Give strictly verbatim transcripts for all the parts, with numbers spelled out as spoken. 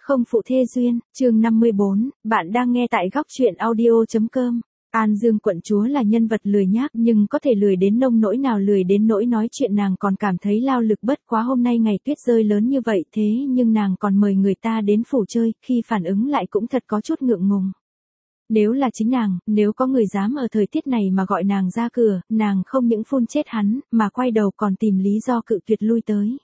Không phụ thê duyên, chương năm mươi bốn, bạn đang nghe tại góc truyện audio.com. An Dương quận chúa là nhân vật lười nhác nhưng có thể lười đến nông nỗi nào, lười đến nỗi nói chuyện nàng còn cảm thấy lao lực. Bất quá hôm nay ngày tuyết rơi lớn như vậy thế nhưng nàng còn mời người ta đến phủ chơi, khi phản ứng lại cũng thật có chút ngượng ngùng. Nếu là chính nàng, nếu có người dám ở thời tiết này mà gọi nàng ra cửa, nàng không những phun chết hắn, mà quay đầu còn tìm lý do cự tuyệt lui tới.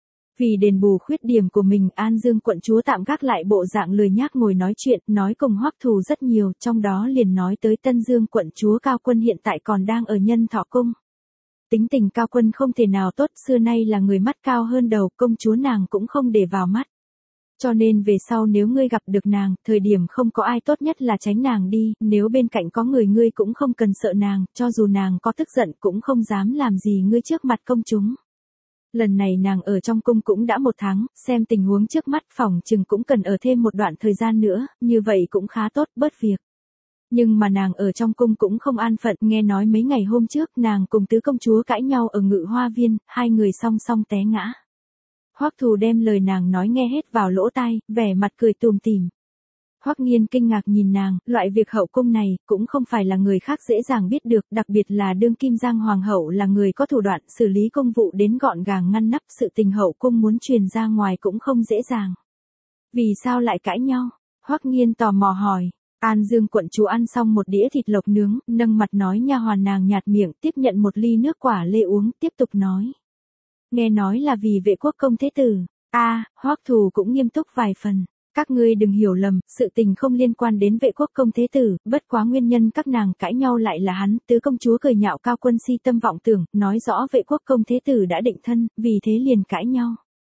Vì đền bù khuyết điểm của mình, An Dương quận chúa tạm gác lại bộ dạng lười nhác ngồi nói chuyện, nói cùng Hoắc Thù rất nhiều, trong đó liền nói tới Tân Dương quận chúa Cao Quân hiện tại còn đang ở Nhân Thọ cung. Tính tình Cao Quân không thể nào tốt, xưa nay là người mắt cao hơn đầu, công chúa nàng cũng không để vào mắt. Cho nên về sau nếu ngươi gặp được nàng, thời điểm không có ai tốt nhất là tránh nàng đi, nếu bên cạnh có người ngươi cũng không cần sợ nàng, cho dù nàng có tức giận cũng không dám làm gì ngươi trước mặt công chúng. Lần này nàng ở trong cung cũng đã một tháng, xem tình huống trước mắt phòng chừng cũng cần ở thêm một đoạn thời gian nữa, như vậy cũng khá tốt, bớt việc. Nhưng mà nàng ở trong cung cũng không an phận, nghe nói mấy ngày hôm trước nàng cùng tứ công chúa cãi nhau ở Ngự Hoa Viên, hai người song song té ngã. Hoắc Thù đem lời nàng nói nghe hết vào lỗ tai, vẻ mặt cười tủm tỉm. Hoắc Nghiên kinh ngạc nhìn nàng, loại việc hậu cung này cũng không phải là người khác dễ dàng biết được, đặc biệt là đương kim Giang hoàng hậu là người có thủ đoạn xử lý công vụ đến gọn gàng ngăn nắp, sự tình hậu cung muốn truyền ra ngoài cũng không dễ dàng. Vì sao lại cãi nhau? Hoắc Nghiên tò mò hỏi. An Dương quận chúa ăn xong một đĩa thịt lộc nướng, nâng mặt nói nha hoàn nàng nhạt miệng, tiếp nhận một ly nước quả lê uống, tiếp tục nói. Nghe nói là vì Vệ Quốc công thế tử. A, à, Hoắc Thù cũng nghiêm túc vài phần. Các ngươi đừng hiểu lầm, sự tình không liên quan đến Vệ Quốc công thế tử, bất quá nguyên nhân các nàng cãi nhau lại là hắn. Tứ công chúa cười nhạo Cao Quân si tâm vọng tưởng, nói rõ Vệ Quốc công thế tử đã định thân, vì thế liền cãi nhau.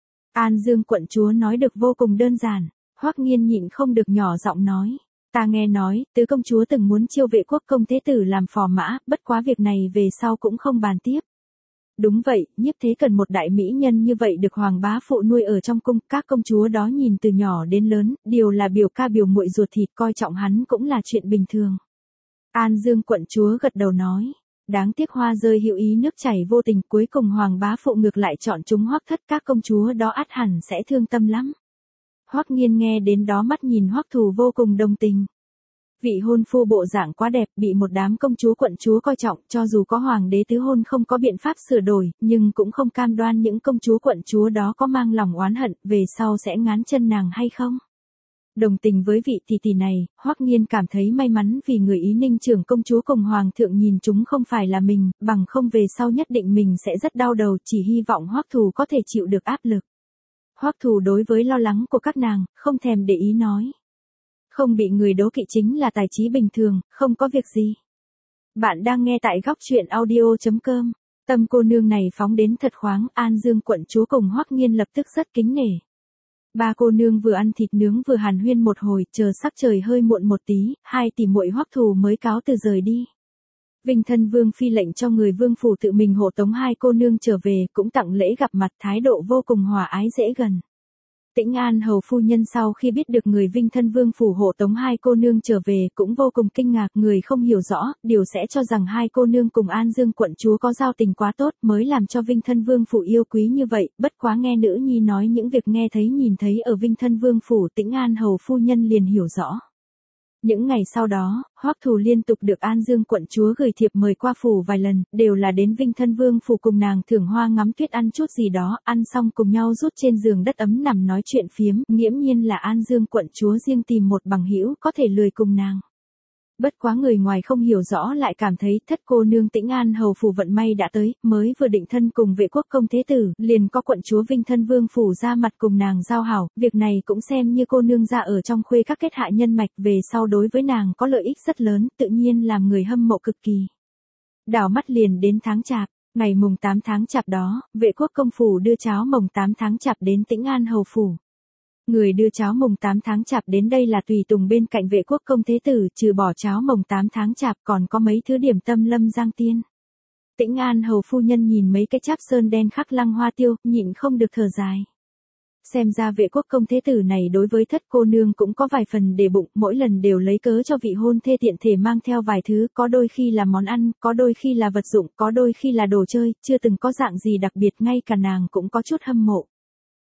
An Dương quận chúa nói được vô cùng đơn giản. Hoắc Nghiên nhịn không được nhỏ giọng nói. Ta nghe nói, tứ công chúa từng muốn chiêu Vệ Quốc công thế tử làm phò mã, bất quá việc này về sau cũng không bàn tiếp. Đúng vậy, nhiếp thế cần một đại mỹ nhân như vậy được hoàng bá phụ nuôi ở trong cung, các công chúa đó nhìn từ nhỏ đến lớn, điều là biểu ca biểu muội ruột thịt, coi trọng hắn cũng là chuyện bình thường. An Dương quận chúa gật đầu nói, đáng tiếc hoa rơi hữu ý nước chảy vô tình, cuối cùng hoàng bá phụ ngược lại chọn chúng Hoắc thất, các công chúa đó ắt hẳn sẽ thương tâm lắm. Hoắc Nghiên nghe đến đó mắt nhìn Hoắc Thù vô cùng đồng tình. Vị hôn phu bộ dạng quá đẹp, bị một đám công chúa quận chúa coi trọng, cho dù có hoàng đế tứ hôn không có biện pháp sửa đổi, nhưng cũng không cam đoan những công chúa quận chúa đó có mang lòng oán hận, về sau sẽ ngán chân nàng hay không. Đồng tình với vị tỷ tỷ này, Hoắc Nghiên cảm thấy may mắn vì người Ý Ninh trưởng công chúa cùng hoàng thượng nhìn chúng không phải là mình, bằng không về sau nhất định mình sẽ rất đau đầu, chỉ hy vọng Hoắc Thù có thể chịu được áp lực. Hoắc Thù đối với lo lắng của các nàng, không thèm để ý nói. Không bị người đố kỵ chính là tài trí bình thường, không có việc gì. Bạn đang nghe tại góc truyện audio.com. Tâm cô nương này phóng đến thật khoáng, An Dương quận chúa cùng Hoắc Nghiên lập tức rất kính nể. Ba cô nương vừa ăn thịt nướng vừa hàn huyên một hồi, chờ sắc trời hơi muộn một tí, hai tỷ muội Hoắc Thù mới cáo từ rời đi. Vinh thân vương phi lệnh cho người vương phủ tự mình hộ tống hai cô nương trở về, cũng tặng lễ gặp mặt, thái độ vô cùng hòa ái dễ gần. Tĩnh An hầu phu nhân sau khi biết được người Vinh thân vương phủ hộ tống hai cô nương trở về cũng vô cùng kinh ngạc, người không hiểu rõ, điều sẽ cho rằng hai cô nương cùng An Dương quận chúa có giao tình quá tốt mới làm cho Vinh thân vương phủ yêu quý như vậy, bất quá nghe nữ nhi nói những việc nghe thấy nhìn thấy ở Vinh thân vương phủ, Tĩnh An hầu phu nhân liền hiểu rõ. Những ngày sau đó, Hoắc Thù liên tục được An Dương quận chúa gửi thiệp mời qua phủ vài lần, đều là đến Vinh thân vương phủ cùng nàng thưởng hoa ngắm tuyết ăn chút gì đó, ăn xong cùng nhau rút trên giường đất ấm nằm nói chuyện phiếm, nghiễm nhiên là An Dương quận chúa riêng tìm một bằng hữu có thể lười cùng nàng. Bất quá người ngoài không hiểu rõ lại cảm thấy thất cô nương Tĩnh An hầu phủ vận may đã tới, mới vừa định thân cùng Vệ Quốc công thế tử, liền có quận chúa Vinh thân vương phủ ra mặt cùng nàng giao hảo, việc này cũng xem như cô nương ra ở trong khuê các kết hạ nhân mạch, về sau đối với nàng có lợi ích rất lớn, tự nhiên làm người hâm mộ cực kỳ. Đảo mắt liền đến tháng Chạp, ngày mùng tám tháng Chạp đó, Vệ Quốc công phủ đưa cháo mồng tám tháng Chạp đến Tĩnh An hầu phủ. Người đưa cháo mồng tám tháng Chạp đến đây là tùy tùng bên cạnh Vệ Quốc công thế tử, trừ bỏ cháo mồng tám tháng Chạp còn có mấy thứ điểm tâm Lâm Giang tiên. Tĩnh An hầu phu nhân nhìn mấy cái cháp sơn đen khắc lăng hoa tiêu, nhịn không được thở dài. Xem ra Vệ Quốc công thế tử này đối với thất cô nương cũng có vài phần để bụng, mỗi lần đều lấy cớ cho vị hôn thê tiện thể mang theo vài thứ, có đôi khi là món ăn, có đôi khi là vật dụng, có đôi khi là đồ chơi, chưa từng có dạng gì đặc biệt, ngay cả nàng cũng có chút hâm mộ.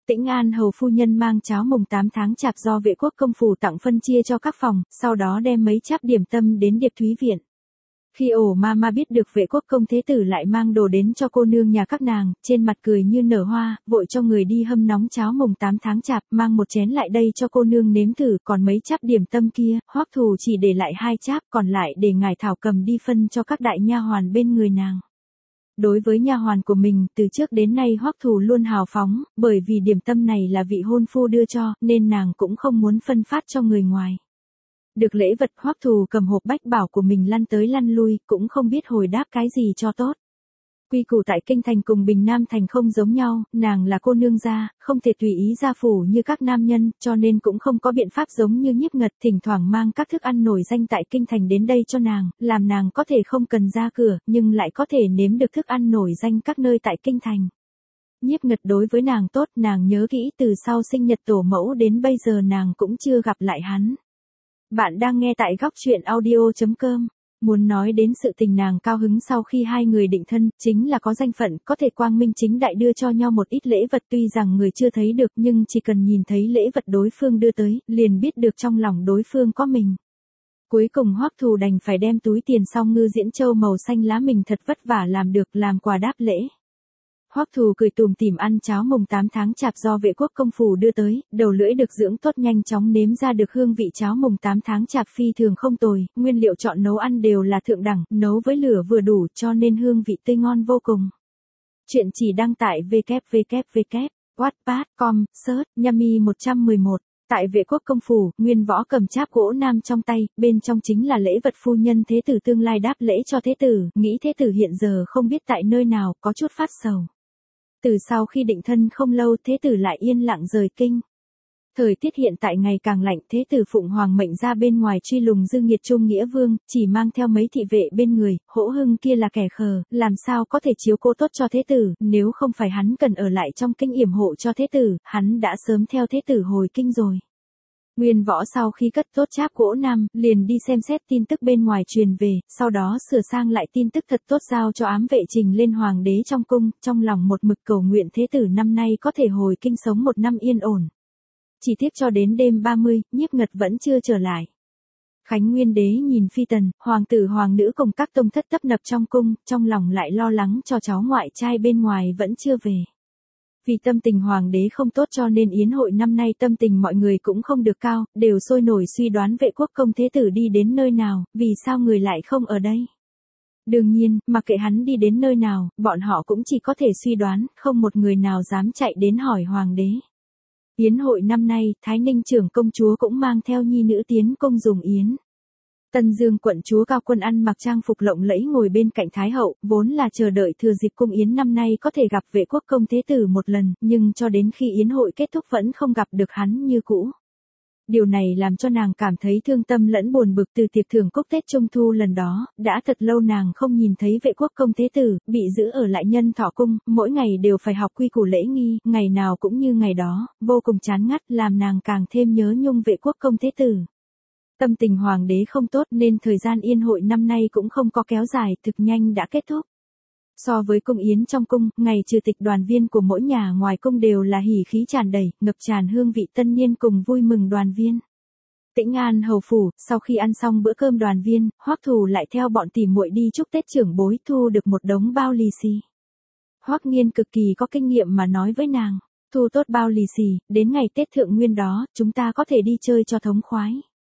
Tĩnh An hầu phu nhân mang cháo mùng tám tháng chạp do Vệ Quốc công phủ tặng phân chia cho các phòng, sau đó đem mấy cháp điểm tâm đến Điệp Thúy viện. Khi ổ ma ma biết được Vệ Quốc công thế tử lại mang đồ đến cho cô nương nhà các nàng, trên mặt cười như nở hoa, vội cho người đi hâm nóng cháo mùng tám tháng chạp, mang một chén lại đây cho cô nương nếm thử, còn mấy cháp điểm tâm kia, Hoắc Thù chỉ để lại hai cháp, còn lại để ngài Thảo cầm đi phân cho các đại nha hoàn bên người nàng. Đối với nha hoàn của mình, từ trước đến nay Hoắc Thù luôn hào phóng, bởi vì điểm tâm này là vị hôn phu đưa cho, nên nàng cũng không muốn phân phát cho người ngoài. Được lễ vật, Hoắc Thù cầm hộp bách bảo của mình lăn tới lăn lui, cũng không biết hồi đáp cái gì cho tốt. Quy củ tại Kinh Thành cùng Bình Nam Thành không giống nhau, nàng là cô nương gia, không thể tùy ý ra phủ như các nam nhân, cho nên cũng không có biện pháp giống như Nhiếp Ngật thỉnh thoảng mang các thức ăn nổi danh tại Kinh Thành đến đây cho nàng, làm nàng có thể không cần ra cửa, nhưng lại có thể nếm được thức ăn nổi danh các nơi tại Kinh Thành. Nhiếp Ngật đối với nàng tốt, nàng nhớ kỹ từ sau sinh nhật tổ mẫu đến bây giờ nàng cũng chưa gặp lại hắn. Bạn đang nghe tại góc truyện audio chấm com. Muốn nói đến sự tình nàng cao hứng sau khi hai người định thân, chính là có danh phận, có thể quang minh chính đại đưa cho nhau một ít lễ vật, tuy rằng người chưa thấy được nhưng chỉ cần nhìn thấy lễ vật đối phương đưa tới, liền biết được trong lòng đối phương có mình. Cuối cùng Hoắc Thù đành phải đem túi tiền song ngư diễn châu màu xanh lá mình thật vất vả làm được làm quà đáp lễ. Hoắc Thù cười tủm tỉm ăn cháo mùng tám tháng chạp do Vệ Quốc công phủ đưa tới, đầu lưỡi được dưỡng tốt nhanh chóng nếm ra được hương vị cháo mùng tám tháng chạp phi thường không tồi, nguyên liệu chọn nấu ăn đều là thượng đẳng, nấu với lửa vừa đủ cho nên hương vị tươi ngon vô cùng. Chuyện chỉ đăng tại w w w chấm wattpad chấm com, search, Yami một trăm mười một. Tại Vệ Quốc công phủ, Nguyên Võ cầm cháp gỗ nam trong tay, bên trong chính là lễ vật phu nhân thế tử tương lai đáp lễ cho thế tử, nghĩ thế tử hiện giờ không biết tại nơi nào, có chút phát sầu. Từ sau khi định thân không lâu thế tử lại yên lặng rời kinh. Thời tiết hiện tại ngày càng lạnh, thế tử phụng hoàng mệnh ra bên ngoài truy lùng dư nghiệt Trung Nghĩa Vương, chỉ mang theo mấy thị vệ bên người, Hỗ Hưng kia là kẻ khờ, làm sao có thể chiếu cố tốt cho thế tử, nếu không phải hắn cần ở lại trong kinh yểm hộ cho thế tử, hắn đã sớm theo thế tử hồi kinh rồi. Nguyên Võ sau khi cất tốt cháp gỗ nam, liền đi xem xét tin tức bên ngoài truyền về, sau đó sửa sang lại tin tức thật tốt giao cho ám vệ trình lên hoàng đế trong cung, trong lòng một mực cầu nguyện thế tử năm nay có thể hồi kinh sống một năm yên ổn. Chỉ tiếc cho đến đêm ba mươi, Nhiếp Ngật vẫn chưa trở lại. Khánh Nguyên đế nhìn phi tần, hoàng tử hoàng nữ cùng các tông thất tấp nập trong cung, trong lòng lại lo lắng cho cháu ngoại trai bên ngoài vẫn chưa về. Vì tâm tình hoàng đế không tốt cho nên yến hội năm nay tâm tình mọi người cũng không được cao, đều sôi nổi suy đoán Vệ Quốc công thế tử đi đến nơi nào, vì sao người lại không ở đây. Đương nhiên, mặc kệ hắn đi đến nơi nào, bọn họ cũng chỉ có thể suy đoán, không một người nào dám chạy đến hỏi hoàng đế. Yến hội năm nay, Thái Ninh trưởng công chúa cũng mang theo nhi nữ tiến cung dùng yến. Tân Dương quận chúa Cao Quân ăn mặc trang phục lộng lẫy ngồi bên cạnh Thái hậu, vốn là chờ đợi thừa dịp cung yến năm nay có thể gặp Vệ Quốc công thế tử một lần, nhưng cho đến khi yến hội kết thúc vẫn không gặp được hắn như cũ. Điều này làm cho nàng cảm thấy thương tâm lẫn buồn bực. Từ tiệc thưởng cúc Tết Trung Thu lần đó, đã thật lâu nàng không nhìn thấy Vệ Quốc công thế tử, bị giữ ở lại Nhân Thọ cung, mỗi ngày đều phải học quy củ lễ nghi, ngày nào cũng như ngày đó, vô cùng chán ngắt, làm nàng càng thêm nhớ nhung Vệ Quốc công thế tử. Tâm tình hoàng đế không tốt nên thời gian yên hội năm nay cũng không có kéo dài, thực nhanh đã kết thúc. So với cung yến trong cung, ngày trừ tịch đoàn viên của mỗi nhà ngoài cung đều là hỉ khí tràn đầy, ngập tràn hương vị tân niên cùng vui mừng đoàn viên. Tĩnh An hầu phủ, sau khi ăn xong bữa cơm đoàn viên, Hoắc Thù lại theo bọn tỉ muội đi chúc Tết trưởng bối, thu được một đống bao lì xì. Hoắc Nghiên cực kỳ có kinh nghiệm mà nói với nàng, thu tốt bao lì xì, đến ngày Tết Thượng Nguyên đó, chúng ta có thể đi chơi cho thống khoái.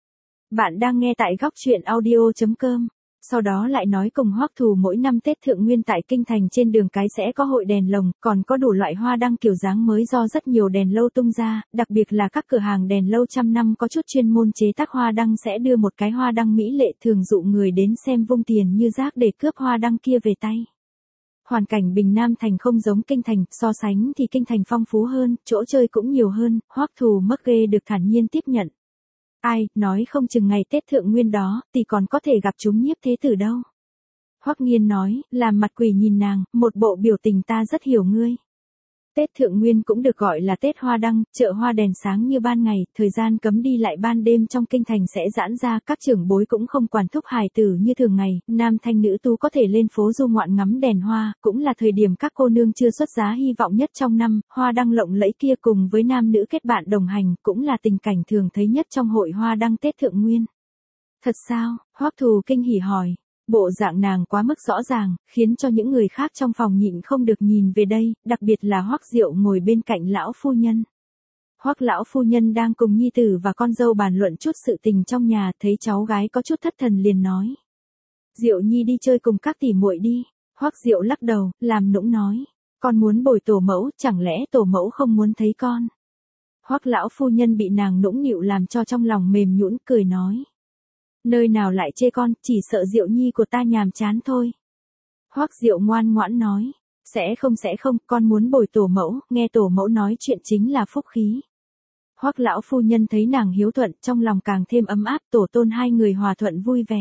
Bạn đang nghe tại góc truyện audio chấm com. Sau đó lại nói cùng Hoắc Thù mỗi năm Tết Thượng Nguyên tại Kinh Thành trên đường cái sẽ có hội đèn lồng, còn có đủ loại hoa đăng kiểu dáng mới do rất nhiều đèn lâu tung ra, đặc biệt là các cửa hàng đèn lâu trăm năm có chút chuyên môn chế tác hoa đăng sẽ đưa một cái hoa đăng mỹ lệ, thường dụ người đến xem vung tiền như rác để cướp hoa đăng kia về tay. Hoàn cảnh Bình Nam Thành không giống Kinh Thành, so sánh thì Kinh Thành phong phú hơn, chỗ chơi cũng nhiều hơn, Hoắc Thù mất ghê được thản nhiên tiếp nhận. Ai, nói không chừng ngày Tết Thượng Nguyên đó, thì còn có thể gặp chúng Nhiếp thế tử đâu. Hoắc Nghiên nói, làm mặt quỷ nhìn nàng, một bộ biểu tình ta rất hiểu ngươi. Tết Thượng Nguyên cũng được gọi là Tết Hoa Đăng, chợ hoa đèn sáng như ban ngày, thời gian cấm đi lại ban đêm trong kinh thành sẽ giãn ra, các trưởng bối cũng không quản thúc hài tử như thường ngày, nam thanh nữ tú có thể lên phố du ngoạn ngắm đèn hoa, cũng là thời điểm các cô nương chưa xuất giá hy vọng nhất trong năm, hoa đăng lộng lẫy kia cùng với nam nữ kết bạn đồng hành, cũng là tình cảnh thường thấy nhất trong hội hoa đăng Tết Thượng Nguyên. Thật sao? Hoắc Thù kinh hỉ hỏi. Bộ dạng nàng quá mức rõ ràng, khiến cho những người khác trong phòng nhịn không được nhìn về đây, đặc biệt là Hoắc Diệu ngồi bên cạnh lão phu nhân. Hoắc lão phu nhân đang cùng nhi tử và con dâu bàn luận chút sự tình trong nhà, thấy cháu gái có chút thất thần liền nói: "Diệu nhi đi chơi cùng các tỷ muội đi." Hoắc Diệu lắc đầu, làm nũng nói: "Con muốn bồi tổ mẫu, chẳng lẽ tổ mẫu không muốn thấy con?" Hoắc lão phu nhân bị nàng nũng nịu làm cho trong lòng mềm nhũn, cười nói: "Nơi nào lại chê con, chỉ sợ Diệu nhi của ta nhàm chán thôi." Hoắc Diệu ngoan ngoãn nói: "Sẽ không sẽ không, con muốn bồi tổ mẫu, nghe tổ mẫu nói chuyện chính là phúc khí." Hoắc lão phu nhân thấy nàng hiếu thuận, trong lòng càng thêm ấm áp, tổ tôn hai người hòa thuận vui vẻ.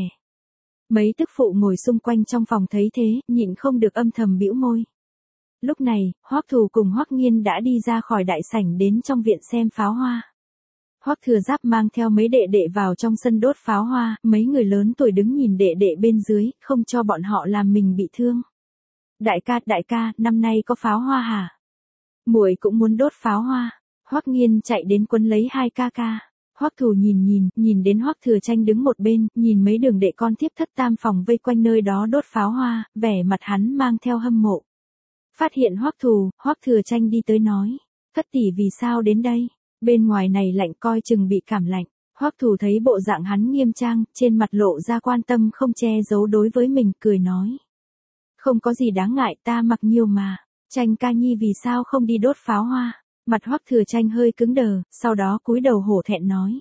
Mấy tức phụ ngồi xung quanh trong phòng thấy thế, nhịn không được âm thầm bĩu môi. Lúc này, Hoắc Thù cùng Hoắc Nghiên đã đi ra khỏi đại sảnh đến trong viện xem pháo hoa. Hoắc Thừa Giáp mang theo mấy đệ đệ vào trong sân đốt pháo hoa, mấy người lớn tuổi đứng nhìn đệ đệ bên dưới, không cho bọn họ làm mình bị thương. "Đại ca, đại ca, năm nay có pháo hoa hả? Muội cũng muốn đốt pháo hoa." Hoắc Nghiên chạy đến quấn lấy hai ca ca. Hoắc Thù nhìn nhìn, nhìn đến Hoắc Thừa Tranh đứng một bên, nhìn mấy đường đệ con tiếp thất tam phòng vây quanh nơi đó đốt pháo hoa, vẻ mặt hắn mang theo hâm mộ. Phát hiện Hoắc Thù, Hoắc Thừa Tranh đi tới nói: "Thất tỷ vì sao đến đây? Bên ngoài này lạnh coi chừng bị cảm lạnh." Hoắc Thù thấy bộ dạng hắn nghiêm trang, trên mặt lộ ra quan tâm không che giấu đối với mình, cười nói: "Không có gì đáng ngại, ta mặc nhiều mà. Tranh ca nhi vì sao không đi đốt pháo hoa?" Mặt Hoắc Thừa Tranh hơi cứng đờ, sau đó cúi đầu hổ thẹn nói: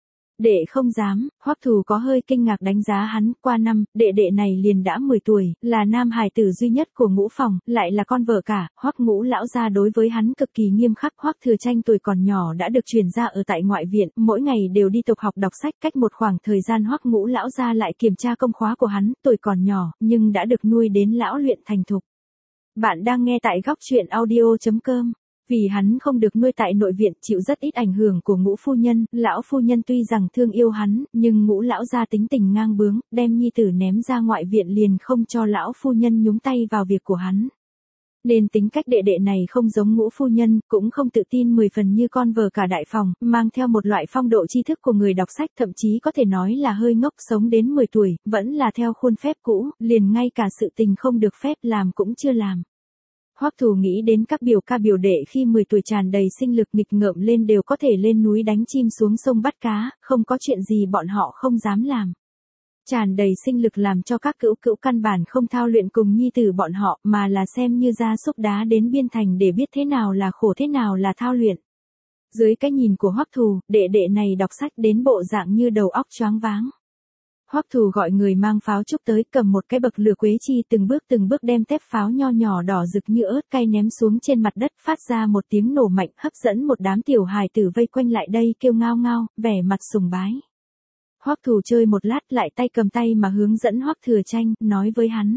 "Đệ không dám." Hoắc Thù có hơi kinh ngạc đánh giá hắn, qua năm, đệ đệ này liền đã mười tuổi, là nam hài tử duy nhất của ngũ phòng, lại là con vợ cả, Hoắc Ngũ lão gia đối với hắn cực kỳ nghiêm khắc. Hoắc Thừa Tranh tuổi còn nhỏ đã được truyền ra ở tại ngoại viện, mỗi ngày đều đi tục học đọc sách, cách một khoảng thời gian Hoắc Ngũ lão gia lại kiểm tra công khóa của hắn, tuổi còn nhỏ, nhưng đã được nuôi đến lão luyện thành thục. Bạn đang nghe tại góc truyện audio chấm com. Vì hắn không được nuôi tại nội viện, chịu rất ít ảnh hưởng của Ngũ phu nhân, lão phu nhân tuy rằng thương yêu hắn, nhưng Ngũ lão gia tính tình ngang bướng, đem nhi tử ném ra ngoại viện liền không cho lão phu nhân nhúng tay vào việc của hắn. Nên tính cách đệ đệ này không giống Ngũ phu nhân, cũng không tự tin mười phần như con vợ cả đại phòng, mang theo một loại phong độ tri thức của người đọc sách, thậm chí có thể nói là hơi ngốc, sống đến mười tuổi, vẫn là theo khuôn phép cũ, liền ngay cả sự tình không được phép làm cũng chưa làm. Hoắc Thù nghĩ đến các biểu ca biểu đệ khi mười tuổi tràn đầy sinh lực nghịch ngợm lên đều có thể lên núi đánh chim xuống sông bắt cá, không có chuyện gì bọn họ không dám làm. Tràn đầy sinh lực làm cho các cữu cữu căn bản không thao luyện cùng nhi tử bọn họ, mà là xem như gia súc đá đến biên thành để biết thế nào là khổ thế nào là thao luyện. Dưới cái nhìn của Hoắc Thù, đệ đệ này đọc sách đến bộ dạng như đầu óc choáng váng. Hoắc Thù gọi người mang pháo trúc tới, cầm một cái bậc lửa quế chi, từng bước từng bước đem tép pháo nho nhỏ đỏ rực như ớt cay ném xuống trên mặt đất, phát ra một tiếng nổ mạnh, hấp dẫn một đám tiểu hài tử vây quanh lại đây kêu ngao ngao, vẻ mặt sùng bái. Hoắc Thù chơi một lát lại tay cầm tay mà hướng dẫn Hoắc Thừa Tranh, nói với hắn: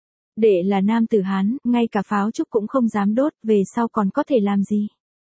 "Đệ là nam tử Hán, ngay cả pháo trúc cũng không dám đốt, về sau còn có thể làm gì?"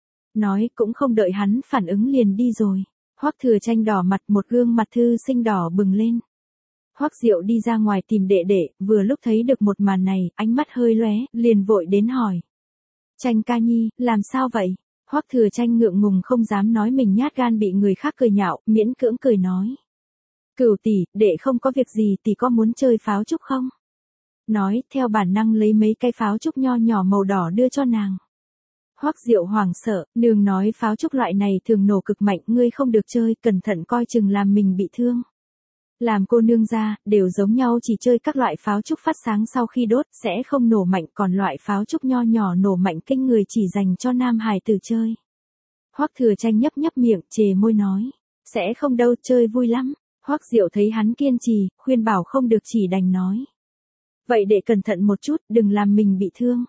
Nói cũng không đợi hắn phản ứng liền đi rồi. Hoắc Thừa Tranh đỏ mặt, một gương mặt thư sinh đỏ bừng lên. Hoắc Diệu đi ra ngoài tìm đệ đệ, vừa lúc thấy được một màn này, ánh mắt hơi lóe, liền vội đến hỏi: "Tranh ca nhi, làm sao vậy?" Hoắc Thừa Tranh ngượng ngùng không dám nói mình nhát gan bị người khác cười nhạo, miễn cưỡng cười nói: "Cửu tỷ, đệ không có việc gì, tỷ có muốn chơi pháo trúc không?" Nói, theo bản năng lấy mấy cái pháo trúc nho nhỏ màu đỏ đưa cho nàng. Hoắc Diệu hoảng sợ, nương nói pháo trúc loại này thường nổ cực mạnh, ngươi không được chơi, cẩn thận coi chừng làm mình bị thương. Làm cô nương ra, đều giống nhau, chỉ chơi các loại pháo trúc phát sáng sau khi đốt, sẽ không nổ mạnh, còn loại pháo trúc nho nhỏ nổ mạnh kinh người chỉ dành cho nam hài tử chơi. Hoắc Thừa Tranh nhấp nhấp miệng, chề môi nói: "Sẽ không đâu, chơi vui lắm." Hoắc Diệu thấy hắn kiên trì, khuyên bảo không được chỉ đành nói: "Vậy đệ cẩn thận một chút, đừng làm mình bị thương."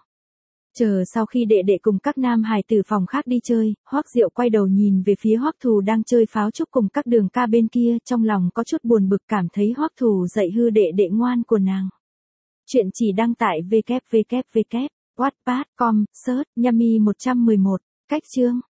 Chờ sau khi đệ đệ cùng các nam hài tử phòng khác đi chơi, Hoắc Diệu quay đầu nhìn về phía Hoắc Thù đang chơi pháo trúc cùng các đường ca bên kia, trong lòng có chút buồn bực, cảm thấy Hoắc Thù dạy hư đệ đệ ngoan của nàng. Chuyện chỉ đăng tại vê kép vê kép vê kép Wattpad chấm com, search, Yami một trăm mười một. Cách chương.